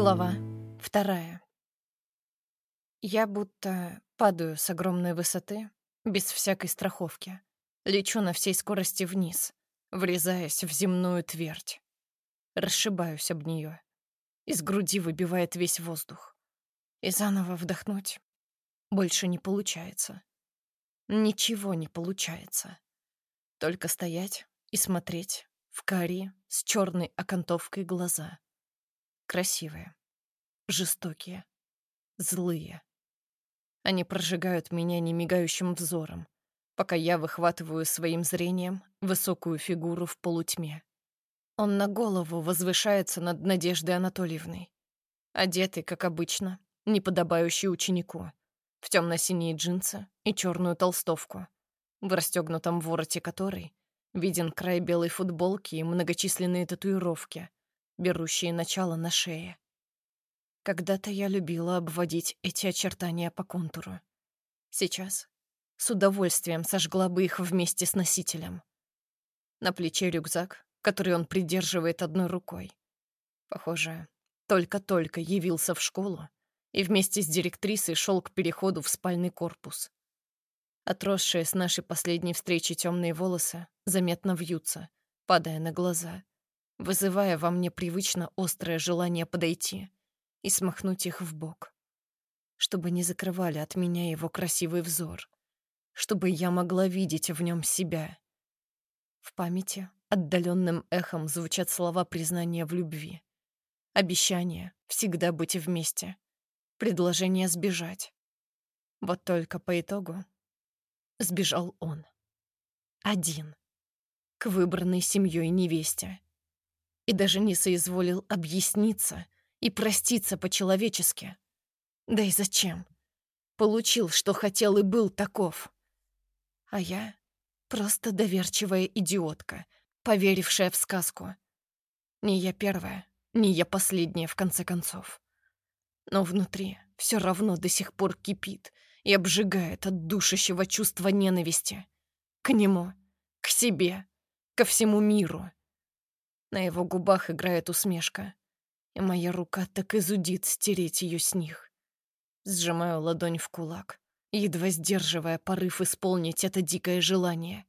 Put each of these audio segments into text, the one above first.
Глава 2. Я будто падаю с огромной высоты, без всякой страховки. Лечу на всей скорости вниз, врезаясь в земную твердь. Расшибаюсь об нее. Из груди выбивает весь воздух. И заново вдохнуть больше не получается. Ничего не получается. Только стоять и смотреть в карие с черной окантовкой глаза. Красивые, жестокие, злые. Они прожигают меня немигающим взором, пока я выхватываю своим зрением высокую фигуру в полутьме. Он на голову возвышается над Надеждой Анатольевной, одетый, как обычно, неподобающий ученику, в темно-синие джинсы и черную толстовку, в расстегнутом вороте которой виден край белой футболки и многочисленные татуировки, берущие начало на шее. Когда-то я любила обводить эти очертания по контуру. Сейчас с удовольствием сожгла бы их вместе с носителем. На плече рюкзак, который он придерживает одной рукой. Похоже, только-только явился в школу и вместе с директрисой шел к переходу в спальный корпус. Отросшие с нашей последней встречи темные волосы заметно вьются, падая на глаза, вызывая во мне привычно острое желание подойти и смахнуть их вбок, чтобы не закрывали от меня его красивый взор, чтобы я могла видеть в нем себя. В памяти отдаленным эхом звучат слова признания в любви, обещания всегда быть вместе, предложение сбежать. Вот только по итогу сбежал он. Один. К выбранной семьей невесте. И даже не соизволил объясниться и проститься по-человечески. Да и зачем? Получил, что хотел, и был таков. А я просто доверчивая идиотка, поверившая в сказку. Не я первая, не я последняя, в конце концов. Но внутри все равно до сих пор кипит и обжигает от душащего чувства ненависти. К нему, к себе, ко всему миру. На его губах играет усмешка, и моя рука так и зудит стереть ее с них. Сжимаю ладонь в кулак, едва сдерживая порыв исполнить это дикое желание.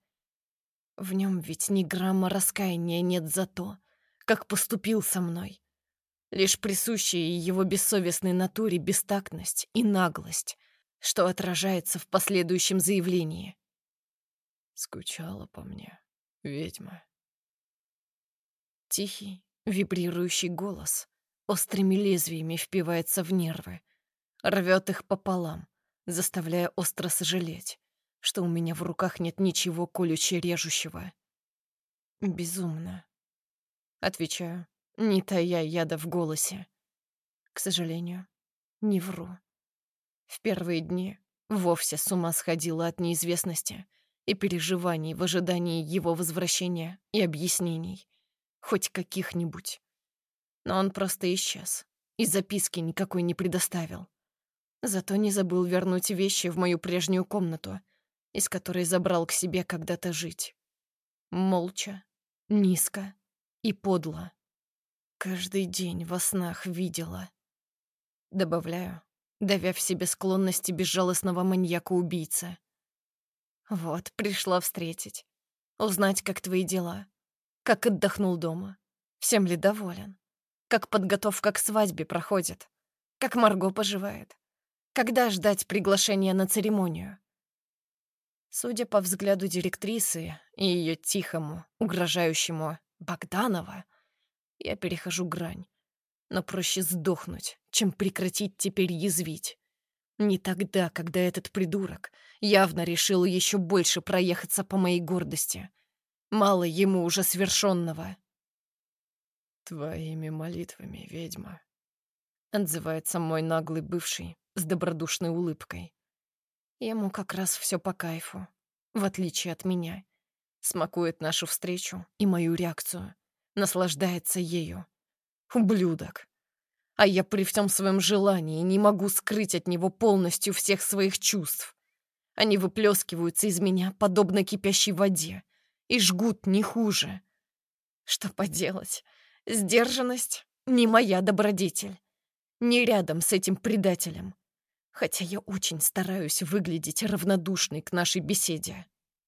В нем ведь ни грамма раскаяния нет за то, как поступил со мной. Лишь присущие его бессовестной натуре бестактность и наглость, что отражается в последующем заявлении. Скучала по мне, ведьма. Тихий, вибрирующий голос острыми лезвиями впивается в нервы, рвет их пополам, заставляя остро сожалеть, что у меня в руках нет ничего колюще-режущего. Безумно. Отвечаю, не тая яда в голосе. К сожалению, не вру. В первые дни вовсе с ума сходила от неизвестности и переживаний в ожидании его возвращения и объяснений, хоть каких-нибудь. Но он просто исчез, и записки никакой не предоставил. Зато не забыл вернуть вещи в мою прежнюю комнату, из которой забрал к себе когда-то жить. Молча, низко и подло. Каждый день во снах видела. Добавляю, давя в себе склонности безжалостного маньяка-убийцы. Вот, пришла встретить. Узнать, как твои дела. Как отдохнул дома. Всем ли доволен? Как подготовка к свадьбе проходит? Как Марго поживает? Когда ждать приглашения на церемонию? Судя по взгляду директрисы и ее тихому, угрожающему Богданова, я перехожу грань. Но проще сдохнуть, чем прекратить теперь язвить. Не тогда, когда этот придурок явно решил еще больше проехаться по моей гордости. Мало ему уже свершенного. Твоими молитвами, ведьма. Отзывается мой наглый бывший с добродушной улыбкой. Ему как раз все по кайфу, в отличие от меня. Смакует нашу встречу и мою реакцию. Наслаждается ею. Ублюдок. А я при всем своем желании не могу скрыть от него полностью всех своих чувств. Они выплескиваются из меня, подобно кипящей воде, и жгут не хуже. Что поделать? Сдержанность — не моя добродетель. не рядом с этим предателем. Хотя я очень стараюсь выглядеть равнодушной к нашей беседе.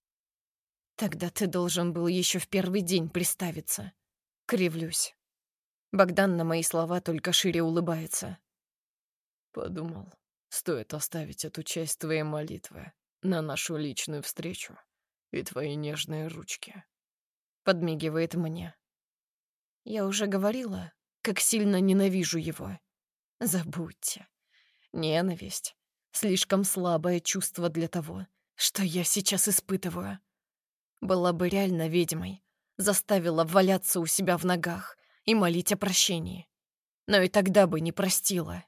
Тогда ты должен был еще в первый день приставиться. Кривлюсь. Богдан на мои слова только шире улыбается. Подумал, стоит оставить эту часть твоей молитвы на нашу личную встречу и твои нежные ручки. Подмигивает мне. Я уже говорила, как сильно ненавижу его. Забудьте. Ненависть — слишком слабое чувство для того, что я сейчас испытываю. Была бы реально ведьмой, заставила валяться у себя в ногах и молить о прощении. Но и тогда бы не простила.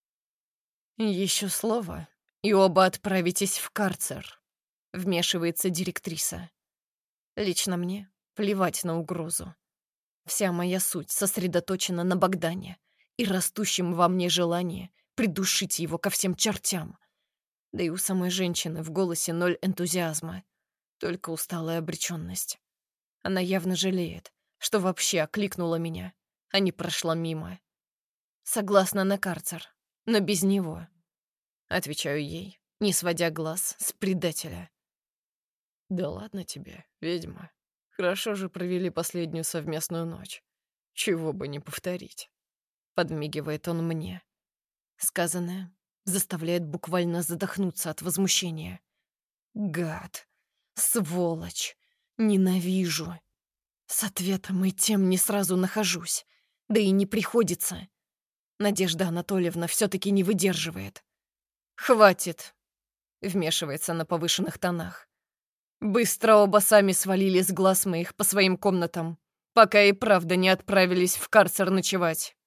Еще слово, и оба отправитесь в карцер. Вмешивается директриса. Лично мне плевать на угрозу. Вся моя суть сосредоточена на Богдане и растущем во мне желании придушить его ко всем чертям. Да и у самой женщины в голосе ноль энтузиазма, только усталая обреченность. Она явно жалеет, что вообще окликнула меня, а не прошла мимо. Согласна на карцер, но без него. Отвечаю ей, не сводя глаз с предателя. Да ладно тебе, ведьма. Хорошо же провели последнюю совместную ночь. Чего бы не повторить. Подмигивает он мне. Сказанное заставляет буквально задохнуться от возмущения. Гад. Сволочь. Ненавижу. С ответом и тем не сразу нахожусь. Да и не приходится. Надежда Анатольевна все-таки не выдерживает. «Хватит!» — вмешивается на повышенных тонах. «Быстро оба сами свалили с глаз моих по своим комнатам, пока и правда не отправились в карцер ночевать».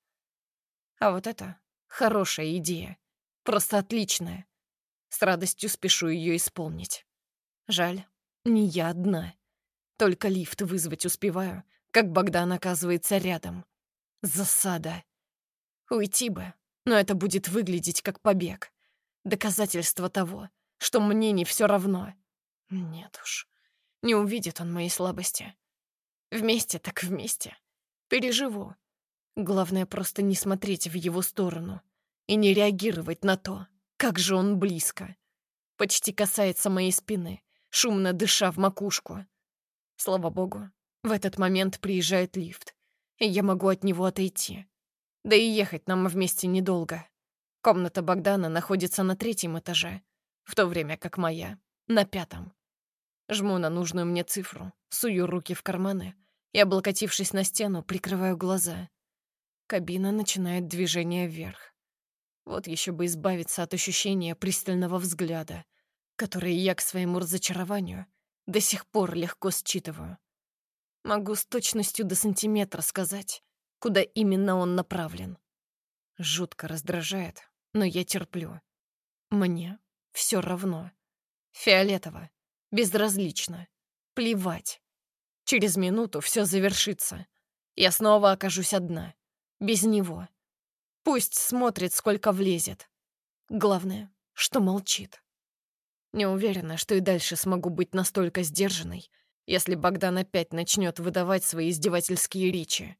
А вот это хорошая идея. Просто отличная. С радостью спешу ее исполнить. Жаль, не я одна. Только лифт вызвать успеваю, как Богдан оказывается рядом. Засада. Уйти бы, но это будет выглядеть как побег. Доказательство того, что мне не все равно. Нет уж, не увидит он моей слабости. Вместе так вместе. Переживу. Главное просто не смотреть в его сторону и не реагировать на то, как же он близко. Почти касается моей спины, шумно дыша в макушку. Слава богу, в этот момент приезжает лифт, и я могу от него отойти. Да и ехать нам вместе недолго. Комната Богдана находится на 3-м этаже, в то время как моя — на 5-м. Жму на нужную мне цифру, сую руки в карманы и, облокотившись на стену, прикрываю глаза. Кабина начинает движение вверх. Вот еще бы избавиться от ощущения пристального взгляда, который я к своему разочарованию до сих пор легко считываю. Могу с точностью до сантиметра сказать, куда именно он направлен. Жутко раздражает, но я терплю. Мне все равно. Фиолетово, безразлично, плевать. Через минуту все завершится. Я снова окажусь одна, без него. Пусть смотрит, сколько влезет. Главное, что молчит. Не уверена, что и дальше смогу быть настолько сдержанной, если Богдан опять начнет выдавать свои издевательские речи.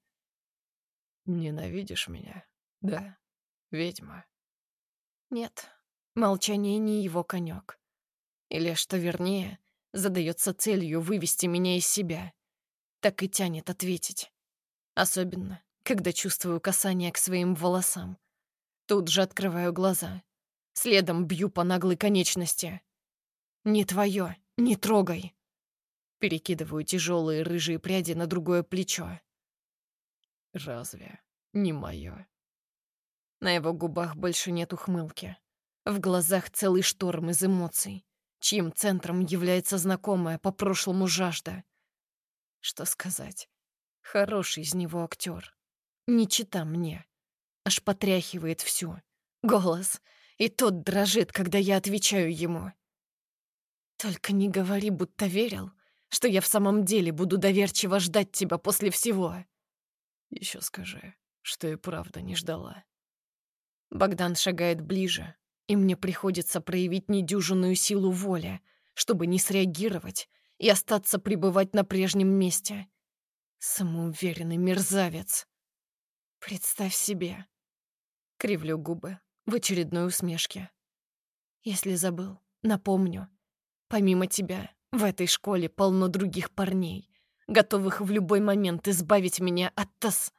Ненавидишь меня, да, ведьма? Нет, молчание не его конек. Или, что вернее, задается целью вывести меня из себя. Так и тянет ответить. Особенно, когда чувствую касание к своим волосам. Тут же открываю глаза. Следом бью по наглой конечности. «Не твое, не трогай!» Перекидываю тяжелые рыжие пряди на другое плечо. Разве не мое? На его губах больше нет ухмылки. В глазах целый шторм из эмоций, чьим центром является знакомая по прошлому жажда. Что сказать? Хороший из него актер. Не чита мне. Аж потряхивает всю. Голос. И тот дрожит, когда я отвечаю ему. Только не говори, будто верил, что я в самом деле буду доверчиво ждать тебя после всего. Еще скажи, что и правда не ждала. Богдан шагает ближе, и мне приходится проявить недюжинную силу воли, чтобы не среагировать и остаться пребывать на прежнем месте. Самоуверенный мерзавец. Представь себе. Кривлю губы в очередной усмешке. Если забыл, напомню. Помимо тебя, в этой школе полно других парней, готовых в любой момент избавить меня от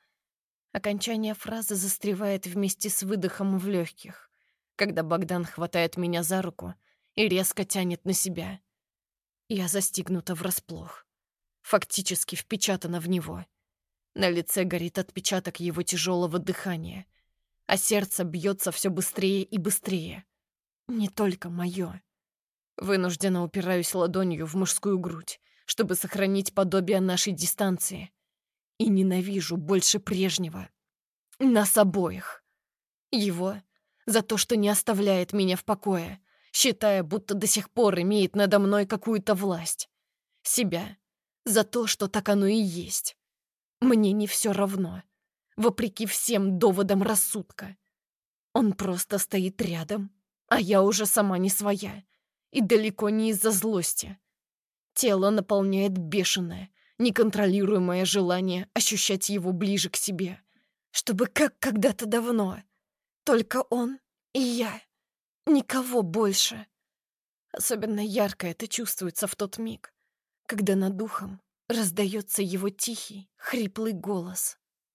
Окончание фразы застревает вместе с выдохом в легких, когда Богдан хватает меня за руку и резко тянет на себя. Я застигнута врасплох, фактически впечатана в него. На лице горит отпечаток его тяжелого дыхания, а сердце бьется все быстрее и быстрее. Не только мое. Вынужденно упираюсь ладонью в мужскую грудь, чтобы сохранить подобие нашей дистанции. И ненавижу больше прежнего. Нас обоих. Его за то, что не оставляет меня в покое, считая, будто до сих пор имеет надо мной какую-то власть. Себя за то, что так оно и есть. Мне не все равно, вопреки всем доводам рассудка. Он просто стоит рядом, а я уже сама не своя. И далеко не из-за злости. Тело наполняет бешеное, неконтролируемое желание ощущать его ближе к себе. Чтобы как когда-то давно. Только он и я. Никого больше. Особенно ярко это чувствуется в тот миг, когда над духом раздается его тихий, хриплый голос.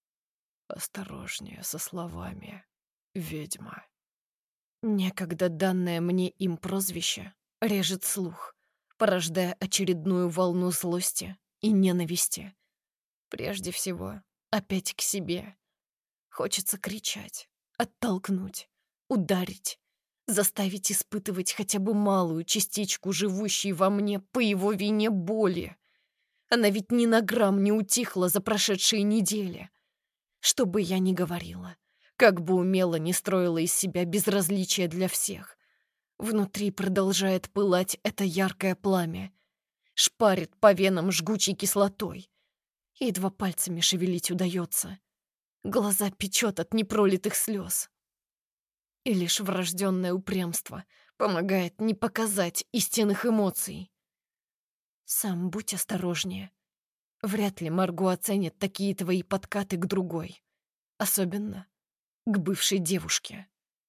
«Осторожнее со словами, ведьма». Некогда данное мне им прозвище режет слух, порождая очередную волну злости и ненависти. Прежде всего, опять к себе. Хочется кричать, оттолкнуть, ударить, заставить испытывать хотя бы малую частичку живущей во мне по его вине боли. Она ведь ни на грамм не утихла за прошедшие недели. Что бы я ни говорила, как бы умело ни строила из себя безразличие для всех, внутри продолжает пылать это яркое пламя, шпарит по венам жгучей кислотой. Едва пальцами шевелить удается. Глаза печет от непролитых слез. И лишь врожденное упрямство помогает не показать истинных эмоций. Сам будь осторожнее. Вряд ли Марго оценит такие твои подкаты к другой. Особенно к бывшей девушке.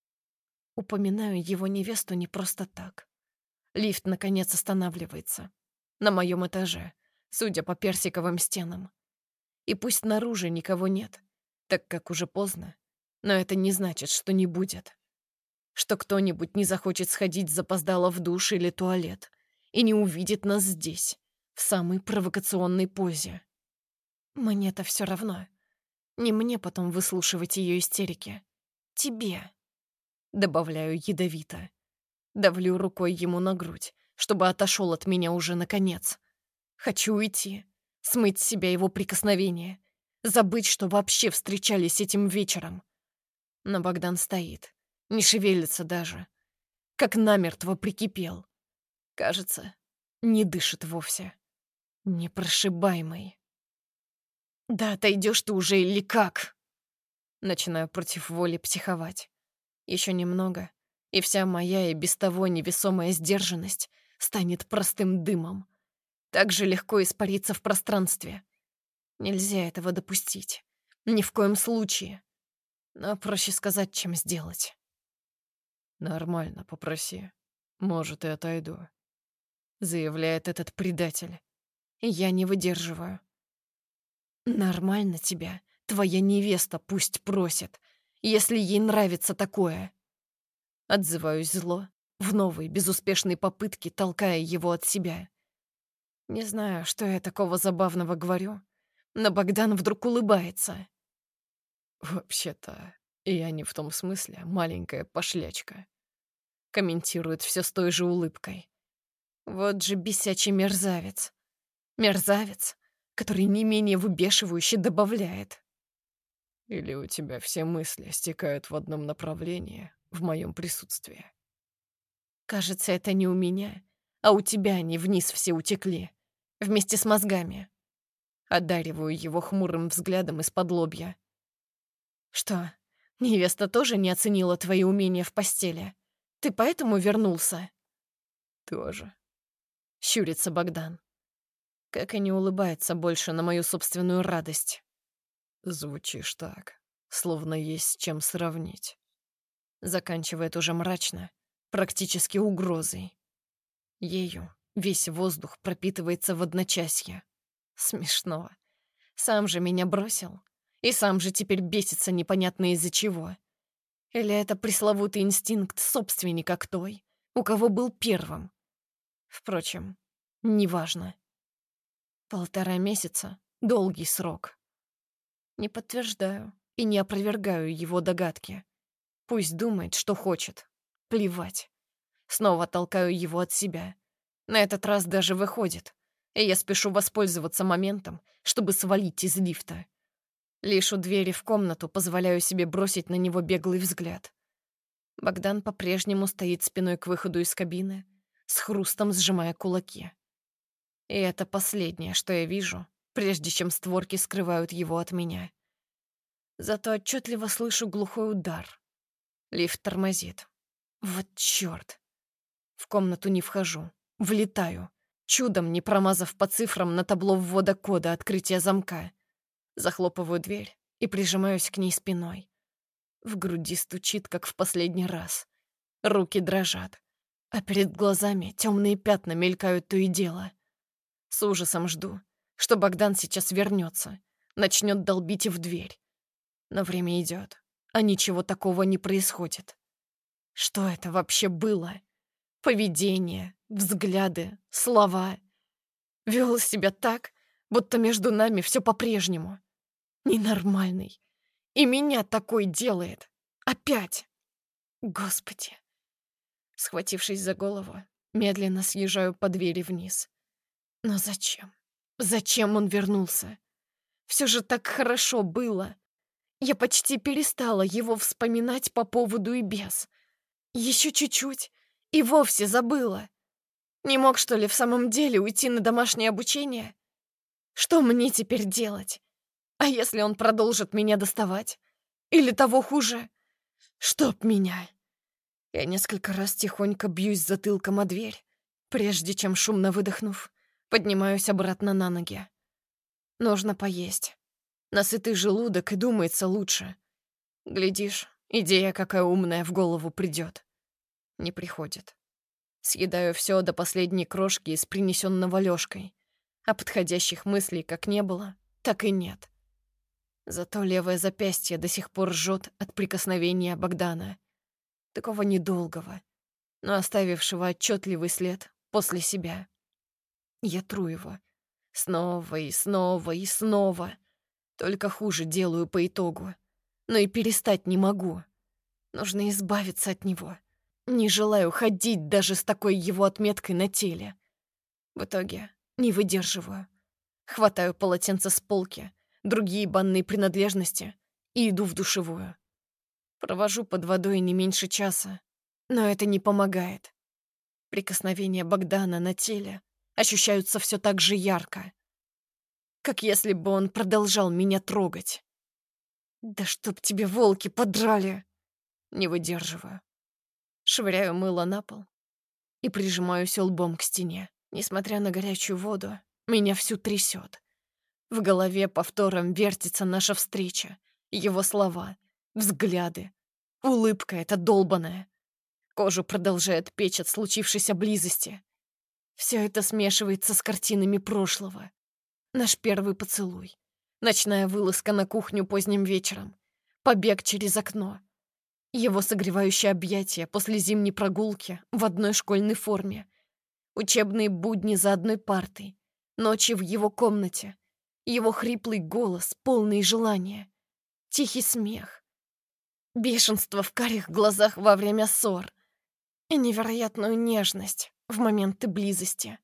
Упоминаю его невесту не просто так. Лифт, наконец, останавливается. На моем этаже, судя по персиковым стенам. И пусть снаружи никого нет, так как уже поздно, но это не значит, что не будет. Что кто-нибудь не захочет сходить запоздало в душ или туалет и не увидит нас здесь, в самой провокационной позе. Мне-то все равно. Не мне потом выслушивать ее истерики. Тебе. Добавляю ядовито. Давлю рукой ему на грудь, чтобы отошел от меня уже наконец. Хочу уйти, смыть с себя его прикосновение, забыть, что вообще встречались этим вечером. Но Богдан стоит, не шевелится даже. Как намертво прикипел. Кажется, не дышит вовсе. Непрошибаемый. «Да отойдешь ты уже или как?» Начинаю против воли психовать. Еще немного, и вся моя и без того невесомая сдержанность станет простым дымом. Так же легко испариться в пространстве. Нельзя этого допустить. Ни в коем случае. Но проще сказать, чем сделать. «Нормально, попроси. Может, и отойду», — заявляет этот предатель. И я не выдерживаю. «Нормально тебя твоя невеста пусть просит, если ей нравится такое». Отзываюсь зло, в новой безуспешной попытке толкая его от себя. Не знаю, что я такого забавного говорю, но Богдан вдруг улыбается. «Вообще-то, я не в том смысле, маленькая пошлячка», комментирует все с той же улыбкой. Вот же бесячий мерзавец. Мерзавец, который не менее выбешивающе добавляет. «Или у тебя все мысли стекают в одном направлении в моем присутствии?» Кажется, это не у меня, а у тебя они вниз все утекли. Вместе с мозгами. Одариваю его хмурым взглядом из-под лобья. Что, невеста тоже не оценила твои умения в постели? Ты поэтому вернулся? «Тоже». Щурится Богдан. Как и не улыбается больше на мою собственную радость. «Звучишь так, словно есть с чем сравнить». заканчивает уже мрачно, практически угрозой. Ею весь воздух пропитывается в одночасье. Смешно. Сам же меня бросил. И сам же теперь бесится непонятно из-за чего. Или это пресловутый инстинкт собственника к той, у кого был первым. Впрочем, неважно. 1,5 месяца — долгий срок. Не подтверждаю и не опровергаю его догадки. Пусть думает, что хочет. Плевать. Снова толкаю его от себя. На этот раз даже выходит, и я спешу воспользоваться моментом, чтобы свалить из лифта. Лишь у двери в комнату позволяю себе бросить на него беглый взгляд. Богдан по-прежнему стоит спиной к выходу из кабины, с хрустом сжимая кулаки. И это последнее, что я вижу, прежде чем створки скрывают его от меня. Зато отчетливо слышу глухой удар. Лифт тормозит. Вот чёрт. В комнату не вхожу. Влетаю, чудом не промазав по цифрам на табло ввода кода открытия замка. Захлопываю дверь и прижимаюсь к ней спиной. В груди стучит, как в последний раз. Руки дрожат, а перед глазами темные пятна мелькают то и дело. С ужасом жду, что Богдан сейчас вернется, начнет долбить в дверь. Но время идет, а ничего такого не происходит. Что это вообще было? Поведение, взгляды, слова. Вел себя так, будто между нами все по-прежнему. Ненормальный. И меня такой делает. Опять. Господи. Схватившись за голову, медленно съезжаю по двери вниз. Но зачем? Зачем он вернулся? Все же так хорошо было. Я почти перестала его вспоминать по поводу и без. Еще чуть-чуть, и вовсе забыла. Не мог, что ли, в самом деле уйти на домашнее обучение? Что мне теперь делать? А если он продолжит меня доставать? Или того хуже? Чтоб меня! Я несколько раз тихонько бьюсь затылком о дверь, прежде чем, шумно выдохнув, поднимаюсь обратно на ноги. Нужно поесть. Насытый желудок и думается лучше. Глядишь, идея какая умная в голову придет. Не приходит. Съедаю все до последней крошки из принесенного Лёшкой, а подходящих мыслей как не было, так и нет. Зато левое запястье до сих пор жжет от прикосновения Богдана. Такого недолгого, но оставившего отчетливый след после себя. Я тру его. Снова и снова и снова. Только хуже делаю по итогу. Но и перестать не могу. Нужно избавиться от него. Не желаю ходить даже с такой его отметкой на теле. В итоге не выдерживаю. Хватаю полотенце с полки, другие банные принадлежности и иду в душевую. Провожу под водой не меньше часа, но это не помогает. Прикосновения Богдана на теле ощущаются все так же ярко, как если бы он продолжал меня трогать. «Да чтоб тебе волки подрали!» Не выдерживаю. Швыряю мыло на пол и прижимаюсь лбом к стене. Несмотря на горячую воду, меня всю трясет. В голове повтором вертится наша встреча, его слова, взгляды, улыбка эта долбаная. Кожу продолжает печь от случившейся близости. Все это смешивается с картинами прошлого. Наш первый поцелуй, ночная вылазка на кухню поздним вечером, побег через окно, его согревающее объятие после зимней прогулки в одной школьной форме, учебные будни за одной партой, ночи в его комнате, его хриплый голос, полный желания, тихий смех, бешенство в карих глазах во время ссор и невероятную нежность в моменты близости.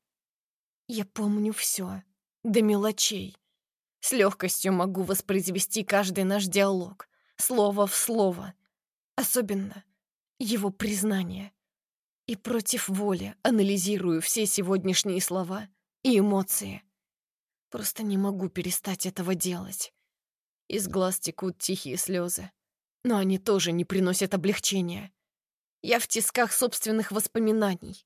Я помню все, до мелочей. С легкостью могу воспроизвести каждый наш диалог, слово в слово. Особенно его признание. И против воли анализирую все сегодняшние слова и эмоции. Просто не могу перестать этого делать. Из глаз текут тихие слезы, но они тоже не приносят облегчения. Я в тисках собственных воспоминаний.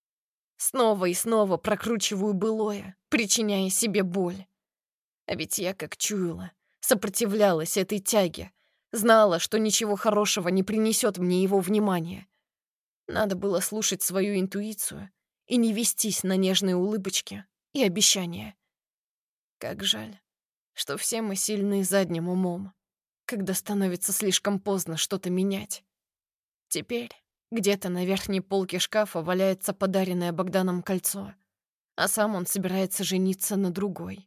Снова и снова прокручиваю былое, причиняя себе боль. А ведь я, как чуяла, сопротивлялась этой тяге, Знала, что ничего хорошего не принесет мне его внимание. Надо было слушать свою интуицию и не вестись на нежные улыбочки и обещания. Как жаль, что все мы сильны задним умом, когда становится слишком поздно что-то менять. Теперь где-то на верхней полке шкафа валяется подаренное Богданом кольцо, а сам он собирается жениться на другой.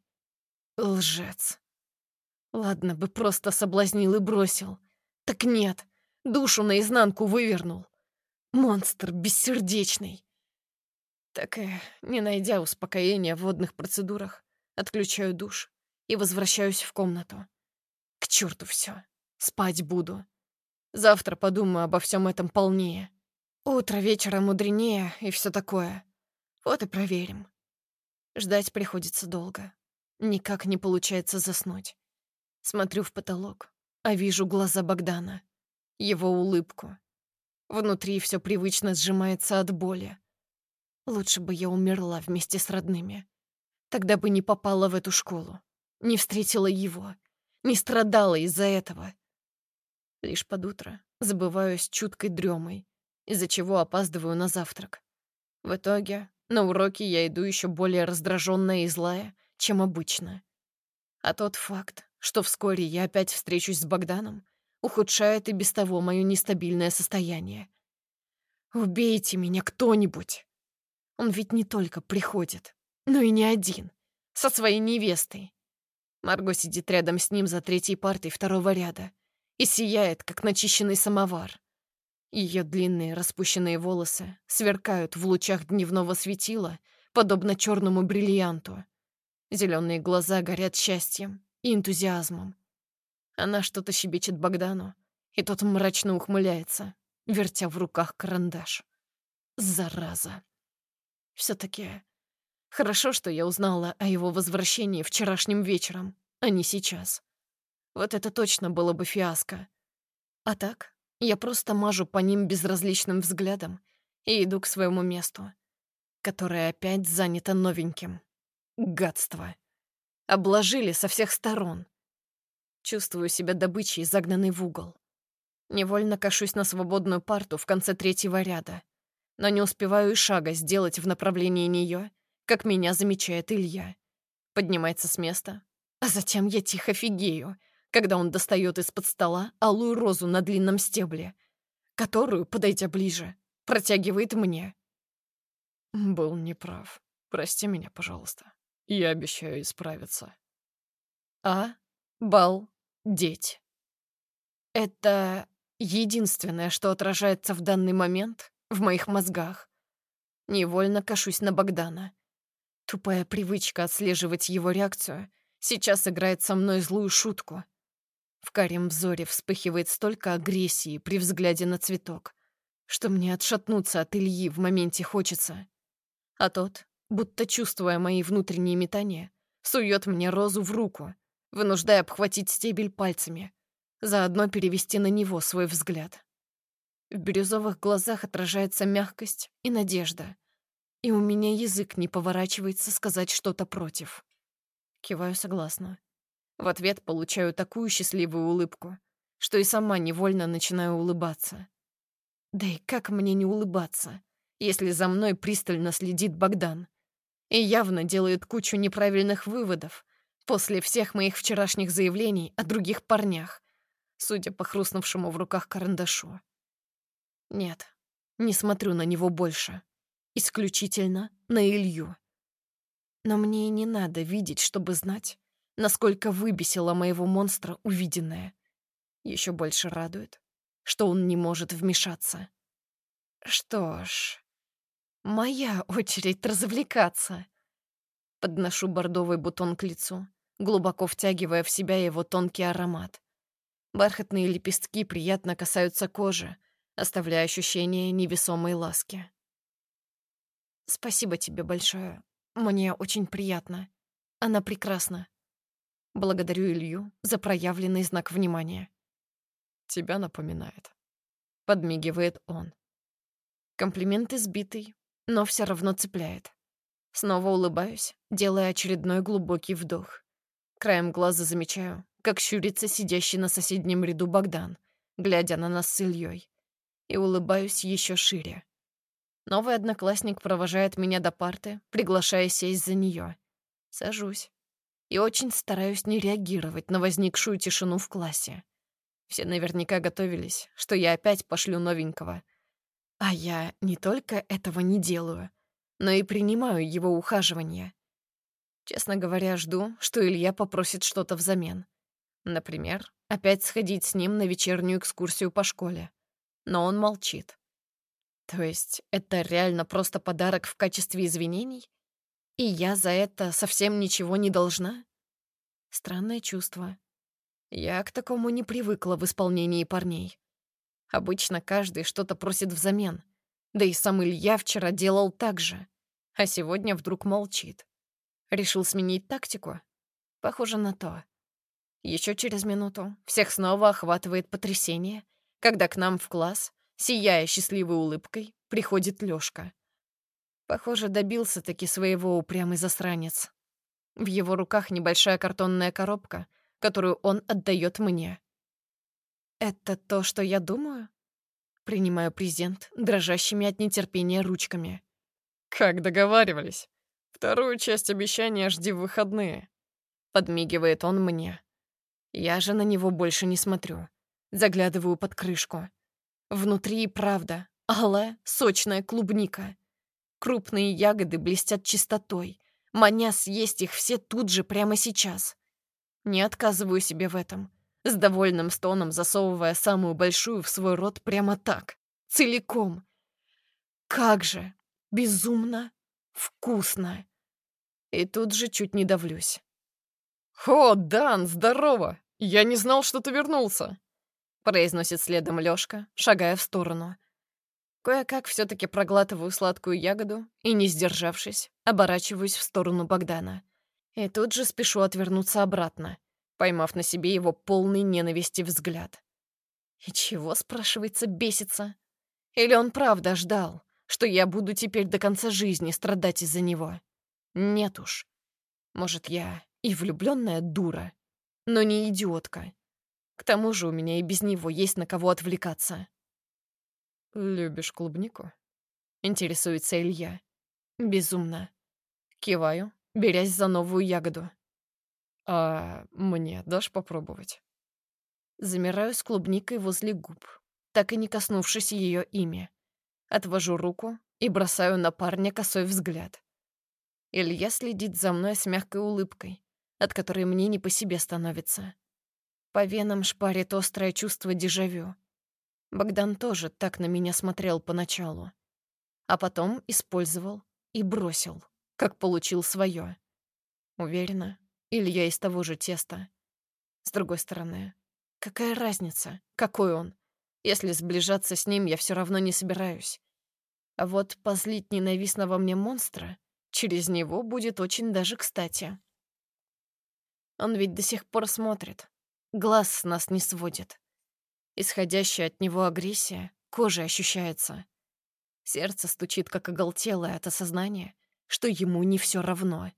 Лжец. Ладно бы просто соблазнил и бросил. Так нет, душу наизнанку вывернул. Монстр бессердечный. Так и, не найдя успокоения в водных процедурах, отключаю душ и возвращаюсь в комнату. К черту все. Спать буду. Завтра подумаю обо всем этом полнее. Утро вечера мудренее и все такое. Вот и проверим. Ждать приходится долго. Никак не получается заснуть. Смотрю в потолок, а вижу глаза Богдана. Его улыбку. Внутри все привычно сжимается от боли. Лучше бы я умерла вместе с родными. Тогда бы не попала в эту школу, не встретила его, не страдала из-за этого. Лишь под утро забываюсь чуткой дремой, из-за чего опаздываю на завтрак. В итоге на уроки я иду еще более раздраженная и злая, чем обычно. А тот факт, что вскоре я опять встречусь с Богданом, ухудшает и без того мое нестабильное состояние. Убейте меня кто-нибудь! Он ведь не только приходит, но и не один, со своей невестой. Марго сидит рядом с ним за третьей партой второго ряда и сияет, как начищенный самовар. Ее длинные распущенные волосы сверкают в лучах дневного светила, подобно черному бриллианту. Зеленые глаза горят счастьем и энтузиазмом. Она что-то щебечет Богдану, и тот мрачно ухмыляется, вертя в руках карандаш. Зараза. Все-таки хорошо, что я узнала о его возвращении вчерашним вечером, а не сейчас. Вот это точно было бы фиаско. А так, я просто мажу по ним безразличным взглядом и иду к своему месту, которое опять занято новеньким. Гадство. Обложили со всех сторон. Чувствую себя добычей, загнанной в угол. Невольно кашусь на свободную парту в конце третьего ряда, но не успеваю и шага сделать в направлении нее, как меня замечает Илья. Поднимается с места, а затем я тихо фигею, когда он достает из-под стола алую розу на длинном стебле, которую, подойдя ближе, протягивает мне. Был неправ. Прости меня, пожалуйста. Я обещаю исправиться. Обалдеть. Это единственное, что отражается в данный момент в моих мозгах. Невольно кашусь на Богдана. Тупая привычка отслеживать его реакцию сейчас играет со мной злую шутку. В карем взоре вспыхивает столько агрессии при взгляде на цветок, что мне отшатнуться от Ильи в моменте хочется. А тот, будто чувствуя мои внутренние метания, сует мне розу в руку, вынуждая обхватить стебель пальцами, заодно перевести на него свой взгляд. В бирюзовых глазах отражается мягкость и надежда, и у меня язык не поворачивается сказать что-то против. Киваю согласно. В ответ получаю такую счастливую улыбку, что и сама невольно начинаю улыбаться. Да и как мне не улыбаться, если за мной пристально следит Богдан и явно делает кучу неправильных выводов после всех моих вчерашних заявлений о других парнях, судя по хрустнувшему в руках карандашу. Нет, не смотрю на него больше. Исключительно на Илью. Но мне и не надо видеть, чтобы знать, насколько выбесило моего монстра увиденное. Еще больше радует, что он не может вмешаться. Что ж, моя очередь развлекаться. Подношу бордовый бутон к лицу, глубоко втягивая в себя его тонкий аромат. Бархатные лепестки приятно касаются кожи, оставляя ощущение невесомой ласки. Спасибо тебе большое. Мне очень приятно. Она прекрасна. Благодарю Илью за проявленный знак внимания. Тебя напоминает. Подмигивает он. Комплимент избитый, но все равно цепляет. Снова улыбаюсь, делая очередной глубокий вдох. Краем глаза замечаю, как щурится сидящий на соседнем ряду Богдан, глядя на нас с Ильей, и улыбаюсь еще шире. Новый одноклассник провожает меня до парты, приглашая сесть за нее. Сажусь. И очень стараюсь не реагировать на возникшую тишину в классе. Все наверняка готовились, что я опять пошлю новенького. А я не только этого не делаю, но и принимаю его ухаживание. Честно говоря, жду, что Илья попросит что-то взамен. Например, опять сходить с ним на вечернюю экскурсию по школе. Но он молчит. То есть это реально просто подарок в качестве извинений? И я за это совсем ничего не должна? Странное чувство. Я к такому не привыкла в исполнении парней. Обычно каждый что-то просит взамен. Да и сам Илья вчера делал так же. А сегодня вдруг молчит. Решил сменить тактику? Похоже на то. Еще через минуту всех снова охватывает потрясение, когда к нам в класс, сияя счастливой улыбкой, приходит Лёшка. Похоже, добился-таки своего упрямый засранец. В его руках небольшая картонная коробка, которую он отдает мне. «Это то, что я думаю?» Принимаю презент дрожащими от нетерпения ручками. «Как договаривались. Вторую часть обещания жди в выходные», — подмигивает он мне. Я же на него больше не смотрю. Заглядываю под крышку. Внутри и правда алая, сочная клубника. Крупные ягоды блестят чистотой, маня съесть их все тут же прямо сейчас. Не отказываю себе в этом, с довольным стоном засовывая самую большую в свой рот прямо так, целиком. Как же безумно вкусно. И тут же чуть не давлюсь. «О, Дан, здорово! Я не знал, что ты вернулся!» Произносит следом Лёшка, шагая в сторону. Кое-как все-таки проглатываю сладкую ягоду и, не сдержавшись, оборачиваюсь в сторону Богдана. И тут же спешу отвернуться обратно, поймав на себе его полный ненависти взгляд. И чего, спрашивается, бесится? Или он правда ждал, что я буду теперь до конца жизни страдать из-за него? Нет уж. Может, я и влюбленная дура, но не идиотка. К тому же у меня и без него есть на кого отвлекаться. «Любишь клубнику?» — интересуется Илья. Безумно. Киваю, берясь за новую ягоду. «А мне дашь попробовать?» Замираю с клубникой возле губ, так и не коснувшись ее ими. Отвожу руку и бросаю на парня косой взгляд. Илья следит за мной с мягкой улыбкой, от которой мне не по себе становится. По венам шпарит острое чувство дежавю. Богдан тоже так на меня смотрел поначалу, а потом использовал и бросил, как получил свое. Уверена, Илья из того же теста. С другой стороны, какая разница, какой он? Если сближаться с ним, я все равно не собираюсь. А вот позлить ненавистного мне монстра через него будет очень даже кстати. Он ведь до сих пор смотрит, глаз с нас не сводит. Исходящая от него агрессия кожей ощущается. Сердце стучит, как оголтелое от осознания, что ему не все равно.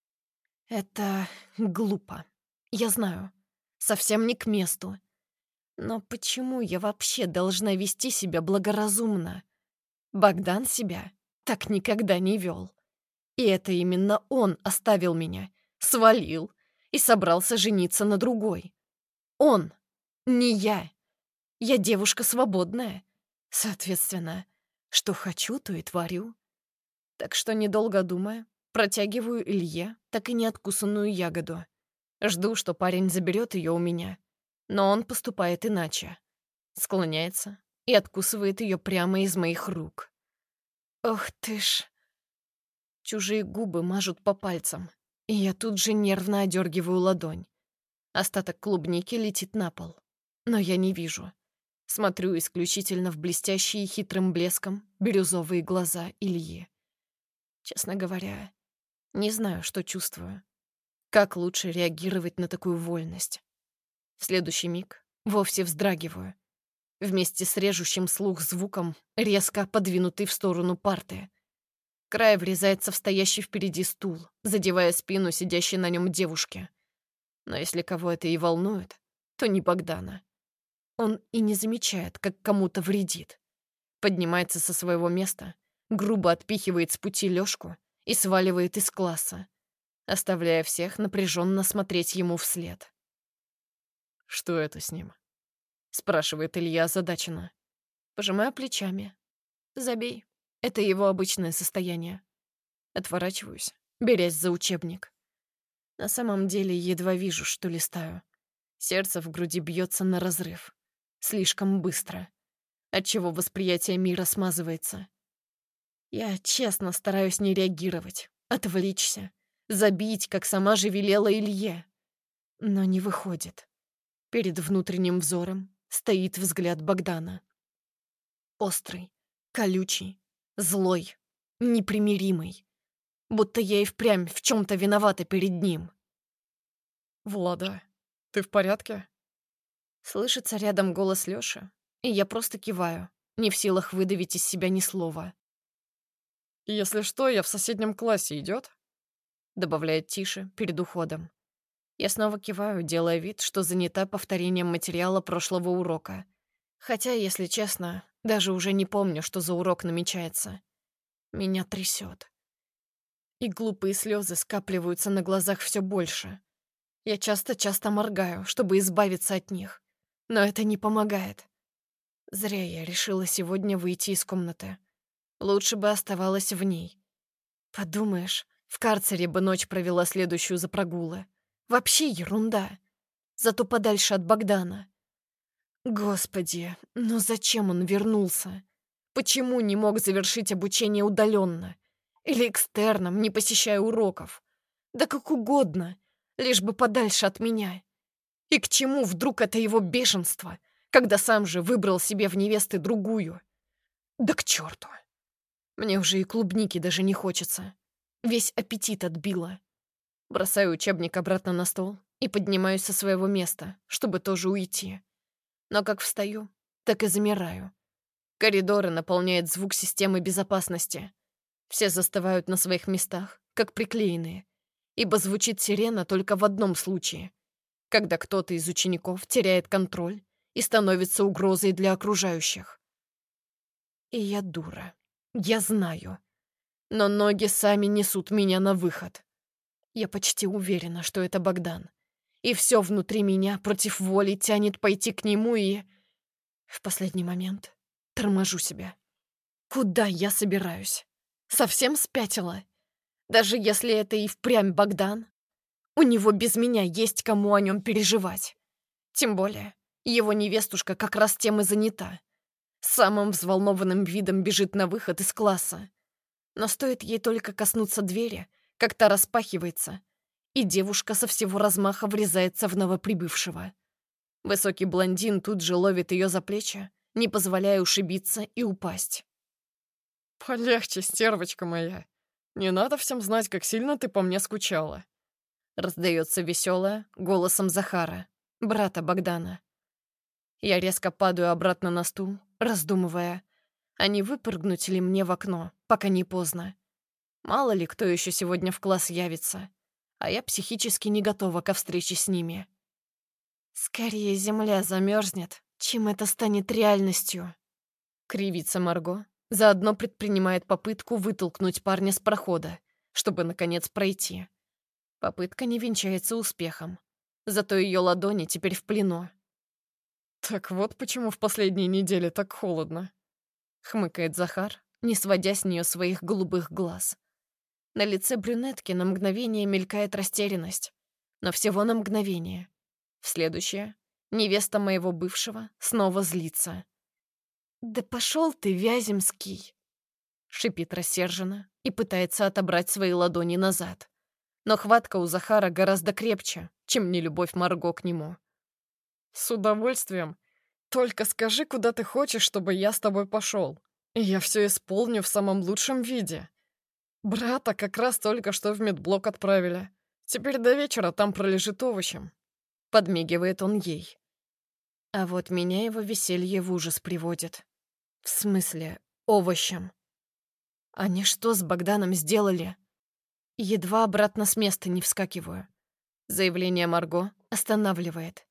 Это глупо. Я знаю, совсем не к месту. Но почему я вообще должна вести себя благоразумно? Богдан себя так никогда не вел. И это именно он оставил меня, свалил и собрался жениться на другой. Он, не я. Я девушка свободная. Соответственно, что хочу, то и творю. Так что, недолго думая, протягиваю Илье так и не откусанную ягоду. Жду, что парень заберет ее у меня. Но он поступает иначе. Склоняется и откусывает ее прямо из моих рук. Ох ты ж! Чужие губы мажут по пальцам, и я тут же нервно одергиваю ладонь. Остаток клубники летит на пол. Но я не вижу. Смотрю исключительно в блестящие хитрым блеском бирюзовые глаза Ильи. Честно говоря, не знаю, что чувствую. Как лучше реагировать на такую вольность? В следующий миг вовсе вздрагиваю. Вместе с режущим слух звуком, резко подвинутый в сторону парты. Край врезается в стоящий впереди стул, задевая спину сидящей на нем девушки. Но если кого это и волнует, то не Богдана. Он и не замечает, как кому-то вредит. Поднимается со своего места, грубо отпихивает с пути Лёшку и сваливает из класса, оставляя всех напряженно смотреть ему вслед. «Что это с ним?» — спрашивает Илья озадаченно. Пожимаю плечами. Забей. Это его обычное состояние. Отворачиваюсь, берясь за учебник. На самом деле едва вижу, что листаю. Сердце в груди бьется на разрыв. Слишком быстро. Отчего восприятие мира смазывается. Я честно стараюсь не реагировать, отвлечься, забить, как сама же велела Илье. Но не выходит. Перед внутренним взором стоит взгляд Богдана. Острый, колючий, злой, непримиримый. Будто я и впрямь в чем-то виновата перед ним. «Влада, ты в порядке?» Слышится рядом голос Лёши, и я просто киваю, не в силах выдавить из себя ни слова. «Если что, я в соседнем классе, идёт?» Добавляет тише, перед уходом. Я снова киваю, делая вид, что занята повторением материала прошлого урока. Хотя, если честно, даже уже не помню, что за урок намечается. Меня трясет. И глупые слезы скапливаются на глазах все больше. Я часто-часто моргаю, чтобы избавиться от них. Но это не помогает. Зря я решила сегодня выйти из комнаты. Лучше бы оставалась в ней. Подумаешь, в карцере бы ночь провела следующую за прогулы. Вообще ерунда. Зато подальше от Богдана. Господи, ну зачем он вернулся? Почему не мог завершить обучение удаленно? Или экстерном, не посещая уроков? Да как угодно, лишь бы подальше от меня. И к чему вдруг это его бешенство, когда сам же выбрал себе в невесты другую? Да к черту! Мне уже и клубники даже не хочется. Весь аппетит отбило. Бросаю учебник обратно на стол и поднимаюсь со своего места, чтобы тоже уйти. Но как встаю, так и замираю. Коридоры наполняет звук системы безопасности. Все застывают на своих местах, как приклеенные, ибо звучит сирена только в одном случае, когда кто-то из учеников теряет контроль и становится угрозой для окружающих. И я дура. Я знаю. Но ноги сами несут меня на выход. Я почти уверена, что это Богдан. И все внутри меня против воли тянет пойти к нему и... В последний момент торможу себя. Куда я собираюсь? Совсем спятила? Даже если это и впрямь Богдан, у него без меня есть кому о нем переживать. Тем более, его невестушка как раз тем и занята. Самым взволнованным видом бежит на выход из класса. Но стоит ей только коснуться двери, как та распахивается, и девушка со всего размаха врезается в новоприбывшего. Высокий блондин тут же ловит ее за плечи, не позволяя ушибиться и упасть. «Полегче, стервочка моя. Не надо всем знать, как сильно ты по мне скучала». Раздается веселая голосом Захара, брата Богдана. Я резко падаю обратно на стул, раздумывая, а не выпрыгнуть ли мне в окно, пока не поздно. Мало ли кто еще сегодня в класс явится, а я психически не готова ко встрече с ними. Скорее земля замерзнет, чем это станет реальностью. Кривится Марго, заодно предпринимает попытку вытолкнуть парня с прохода, чтобы, наконец, пройти. Попытка не венчается успехом, зато ее ладони теперь в плену. «Так вот почему в последние недели так холодно», — хмыкает Захар, не сводя с нее своих голубых глаз. На лице брюнетки на мгновение мелькает растерянность, но всего на мгновение. В следующее невеста моего бывшего снова злится. «Да пошел ты, Вяземский!» — шипит рассерженно и пытается отобрать свои ладони назад. Но хватка у Захара гораздо крепче, чем нелюбовь Марго к нему. «С удовольствием. Только скажи, куда ты хочешь, чтобы я с тобой пошел. И я все исполню в самом лучшем виде. Брата как раз только что в медблок отправили. Теперь до вечера там пролежит овощем». Подмигивает он ей. А вот меня его веселье в ужас приводит. В смысле, овощем. Они что с Богданом сделали? Едва обратно с места не вскакиваю. Заявление Марго останавливает.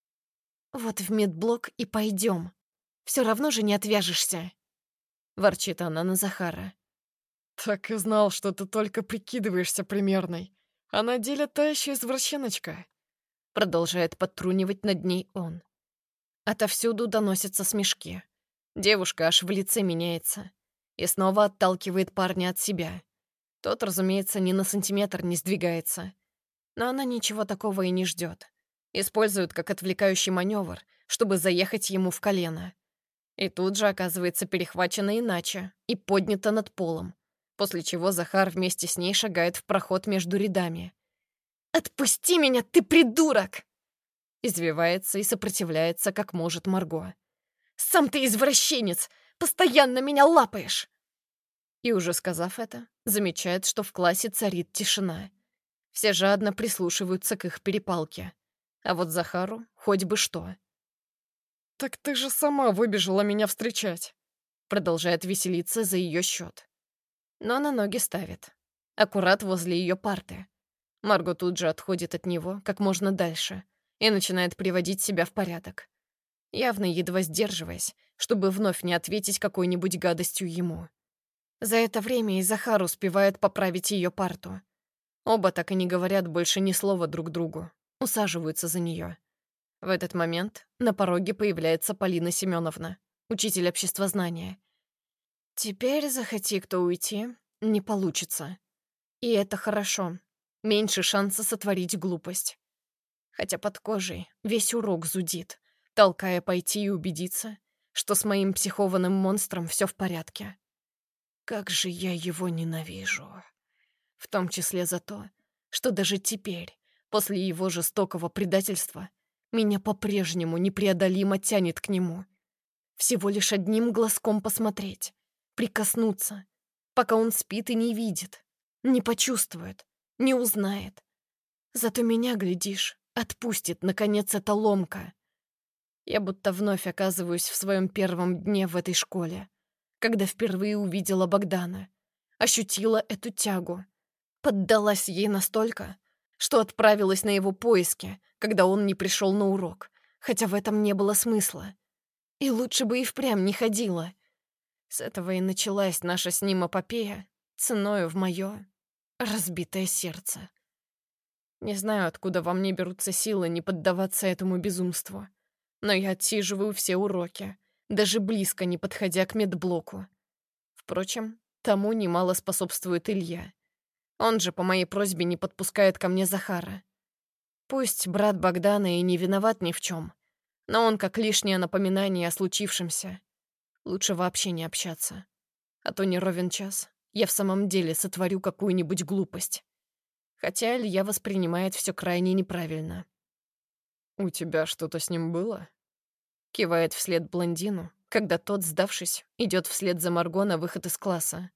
«Вот в медблок и пойдем. Все равно же не отвяжешься», — ворчит она на Захара. Так и знал, что ты только прикидываешься примерной. А на деле та еще извращеночка. Продолжает подтрунивать над ней он. Отовсюду доносятся смешки. Девушка аж в лице меняется и снова отталкивает парня от себя. Тот, разумеется, ни на сантиметр не сдвигается. Но она ничего такого и не ждет. Использует как отвлекающий маневр, чтобы заехать ему в колено. И тут же оказывается перехвачена иначе и поднята над полом, после чего Захар вместе с ней шагает в проход между рядами. «Отпусти меня, ты придурок!» Извивается и сопротивляется, как может Марго. «Сам ты извращенец! Постоянно меня лапаешь!» И уже сказав это, замечает, что в классе царит тишина. Все жадно прислушиваются к их перепалке. А вот Захару хоть бы что. Так ты же сама выбежала меня встречать. Продолжает веселиться за ее счет. Но на ноги ставит. Аккурат возле ее парты. Марго тут же отходит от него как можно дальше и начинает приводить себя в порядок, явно едва сдерживаясь, чтобы вновь не ответить какой-нибудь гадостью ему. За это время и Захар успевает поправить ее парту. Оба так и не говорят больше ни слова друг другу, усаживаются за нее. В этот момент на пороге появляется Полина Семеновна, учитель обществознания. Теперь, захоти кто уйти, не получится. И это хорошо. Меньше шанса сотворить глупость. Хотя под кожей весь урок зудит, толкая пойти и убедиться, что с моим психованным монстром все в порядке. Как же я его ненавижу. В том числе за то, что даже теперь, после его жестокого предательства, меня по-прежнему непреодолимо тянет к нему. Всего лишь одним глазком посмотреть, прикоснуться, пока он спит и не видит, не почувствует, не узнает. Зато меня, глядишь, отпустит, наконец, эта ломка. Я будто вновь оказываюсь в своем первом дне в этой школе, когда впервые увидела Богдана, ощутила эту тягу, поддалась ей настолько, что отправилась на его поиски, когда он не пришел на урок, хотя в этом не было смысла. И лучше бы и впрямь не ходила. С этого и началась наша с ним эпопея, ценою в мое разбитое сердце. Не знаю, откуда во мне берутся силы не поддаваться этому безумству, но я отсиживаю все уроки, даже близко не подходя к медблоку. Впрочем, тому немало способствует Илья. Он же по моей просьбе не подпускает ко мне Захара. Пусть брат Богдана и не виноват ни в чем, но он как лишнее напоминание о случившемся. Лучше вообще не общаться. А то не ровен час я в самом деле сотворю какую-нибудь глупость. Хотя Илья воспринимает все крайне неправильно. «У тебя что-то с ним было?» Кивает вслед блондину, когда тот, сдавшись, идет вслед за Марго на выход из класса.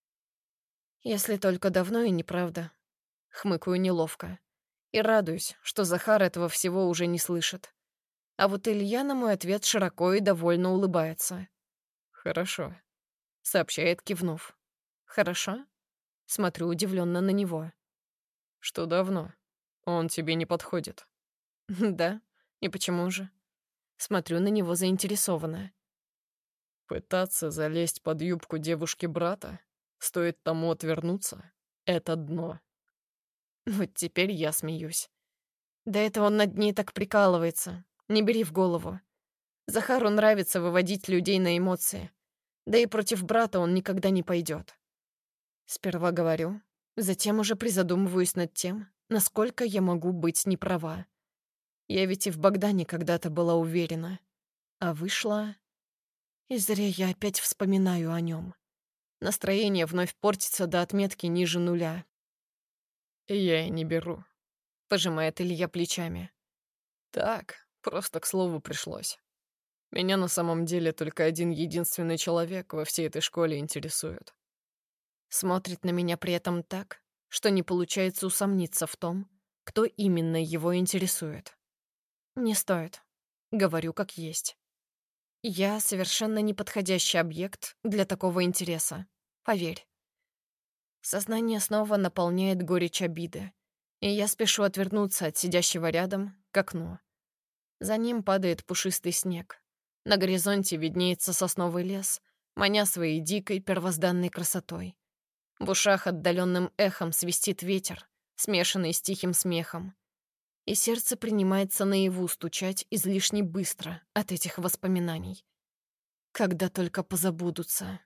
Если только давно и неправда. Хмыкаю неловко. И радуюсь, что Захар этого всего уже не слышит. А вот Илья на мой ответ широко и довольно улыбается. «Хорошо», — сообщает, кивнув. «Хорошо?» Смотрю удивленно на него. «Что давно? Он тебе не подходит». «Да? И почему же?» Смотрю на него заинтересованно. Пытаться залезть под юбку девушки-брата, стоит тому отвернуться, это дно. Вот теперь я смеюсь. Да это он над ней так прикалывается. Не бери в голову. Захару нравится выводить людей на эмоции. Да и против брата он никогда не пойдет. Сперва говорю, затем уже призадумываюсь над тем, насколько я могу быть неправа. Я ведь и в Богдане когда-то была уверена. А вышла... И зря я опять вспоминаю о нем. Настроение вновь портится до отметки ниже нуля. «Я и не беру», — пожимает Илья плечами. «Так, просто к слову пришлось. Меня на самом деле только один единственный человек во всей этой школе интересует». Смотрит на меня при этом так, что не получается усомниться в том, кто именно его интересует. «Не стоит», — говорю как есть. Я совершенно неподходящий объект для такого интереса. Поверь. Сознание снова наполняет горечь обиды. и я спешу отвернуться от сидящего рядом к окну. За ним падает пушистый снег. На горизонте виднеется сосновый лес, маня своей дикой первозданной красотой. В ушах отдаленным эхом свистит ветер, смешанный с тихим смехом. И сердце принимается наяву стучать излишне быстро от этих воспоминаний. Когда только позабудутся.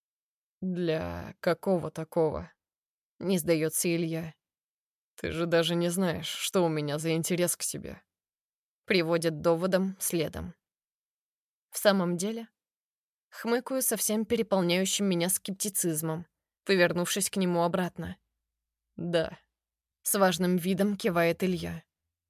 «Для какого такого?» — не сдается Илья. «Ты же даже не знаешь, что у меня за интерес к тебе». Приводит доводом следом. В самом деле, хмыкаю совсем переполняющим меня скептицизмом, повернувшись к нему обратно. «Да». С важным видом кивает Илья.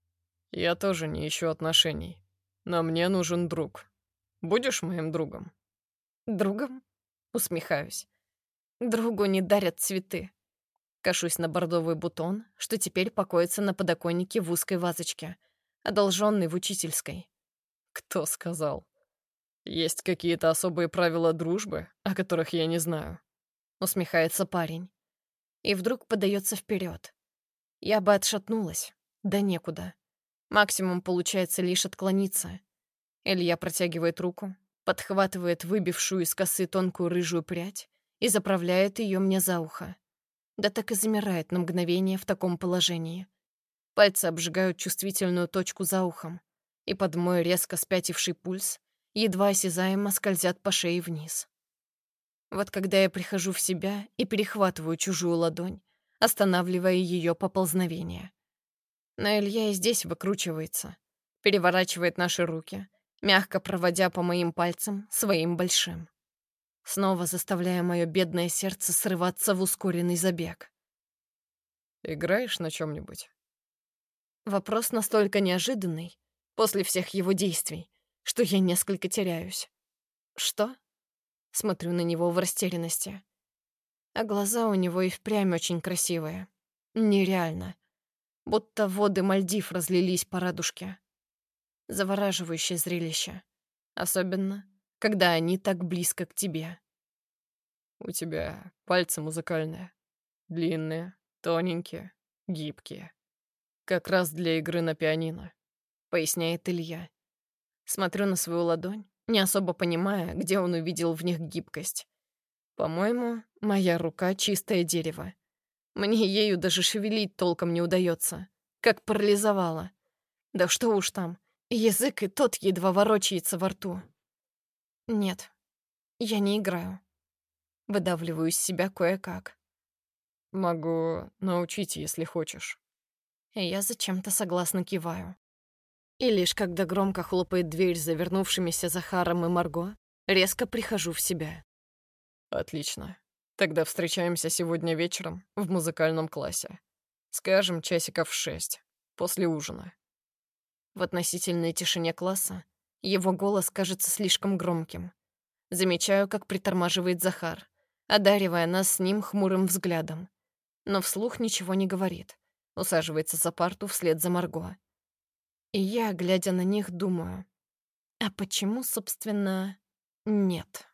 «Я тоже не ищу отношений, но мне нужен друг. Будешь моим другом?» «Другом?» — усмехаюсь. «Другу не дарят цветы». Кашусь на бордовый бутон, что теперь покоится на подоконнике в узкой вазочке, одолженный в учительской. «Кто сказал? Есть какие-то особые правила дружбы, о которых я не знаю?» Усмехается парень. И вдруг подается вперед. Я бы отшатнулась. Да некуда. Максимум получается лишь отклониться. Илья протягивает руку, подхватывает выбившую из косы тонкую рыжую прядь и заправляет ее мне за ухо. Да так и замирает на мгновение в таком положении. Пальцы обжигают чувствительную точку за ухом, и под мой резко спятивший пульс едва осязаемо скользят по шее вниз. Вот когда я прихожу в себя и перехватываю чужую ладонь, останавливая ее поползновение. Но Илья и здесь выкручивается, переворачивает наши руки, мягко проводя по моим пальцам своим большим, снова заставляя мое бедное сердце срываться в ускоренный забег. «Играешь на чем-нибудь?» Вопрос настолько неожиданный после всех его действий, что я несколько теряюсь. «Что?» Смотрю на него в растерянности. А глаза у него и впрямь очень красивые. Нереально. Будто воды Мальдив разлились по радужке. Завораживающее зрелище. Особенно, когда они так близко к тебе. «У тебя пальцы музыкальные. Длинные, тоненькие, гибкие. Как раз для игры на пианино», — поясняет Илья. Смотрю на свою ладонь, не особо понимая, где он увидел в них гибкость. По-моему, моя рука — чистое дерево. Мне ею даже шевелить толком не удается. Как парализовала. Да что уж там, язык и тот едва ворочается во рту. Нет, я не играю. Выдавливаю из себя кое-как. «Могу научить, если хочешь». И я зачем-то согласно киваю. И лишь когда громко хлопает дверь за вернувшимися Захаром и Марго, резко прихожу в себя. «Отлично. Тогда встречаемся сегодня вечером в музыкальном классе. Скажем, часиков в 6, после ужина». В относительной тишине класса его голос кажется слишком громким. Замечаю, как притормаживает Захар, одаривая нас с ним хмурым взглядом. Но вслух ничего не говорит. Усаживается за парту вслед за Марго. И я, глядя на них, думаю, а почему, собственно, нет?